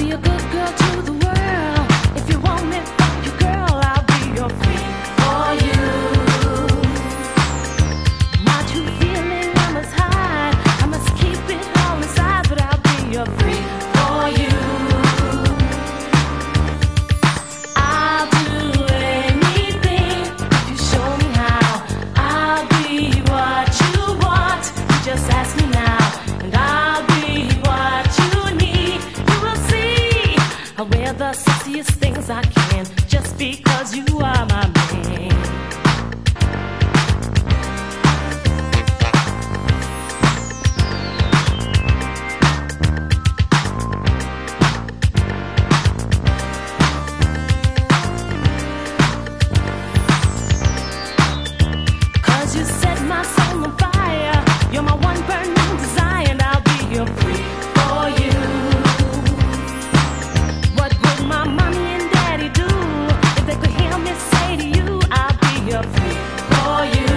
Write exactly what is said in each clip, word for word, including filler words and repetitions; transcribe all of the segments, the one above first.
be a good girl to the world. If you want me, fuck you, girl, I'll be your freak for you. My true feeling, I must hide. I must keep it all inside, but I'll be your freak for you. I'll do anything if you show me how. I'll be what you want. You just ask me now, and I'll be what you need. You will see I'll wear the sexiest things I can, just because you are my man. Cause you set my soul on fire. You're my one burning desire, and I'll be your freak for you. What would my mommy and daddy do if they could hear me say to you, I'll be your freak for you.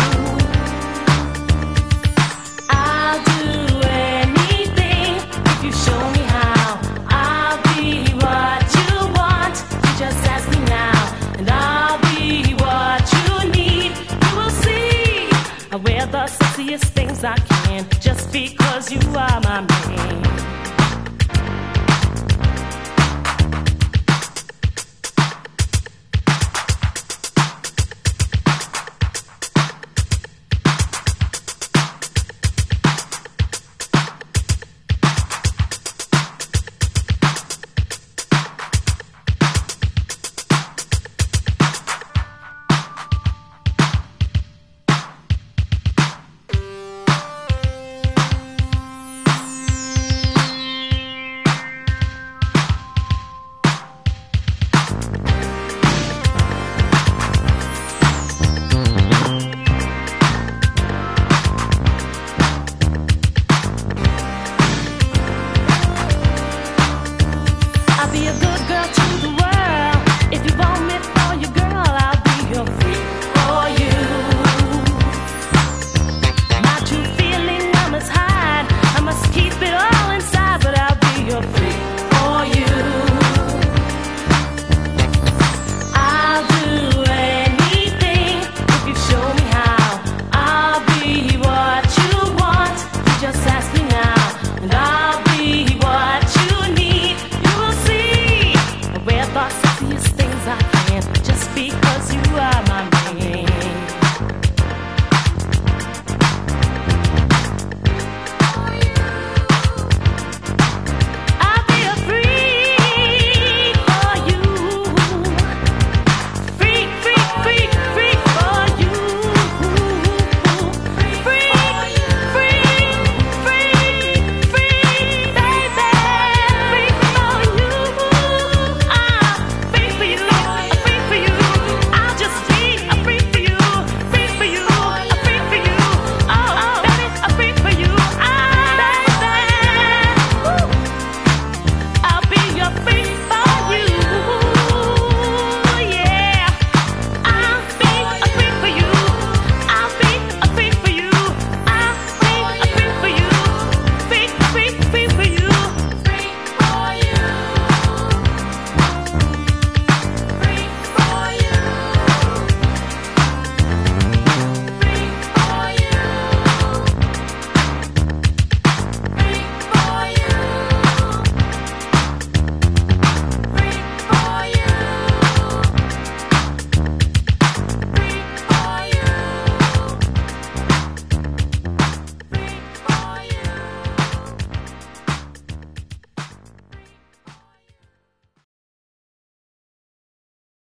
I'll do anything if you show me how. I'll be what you want. You just ask me now, and I'll be what you need. You will see I wear the sexiest things I can, just because you are my man.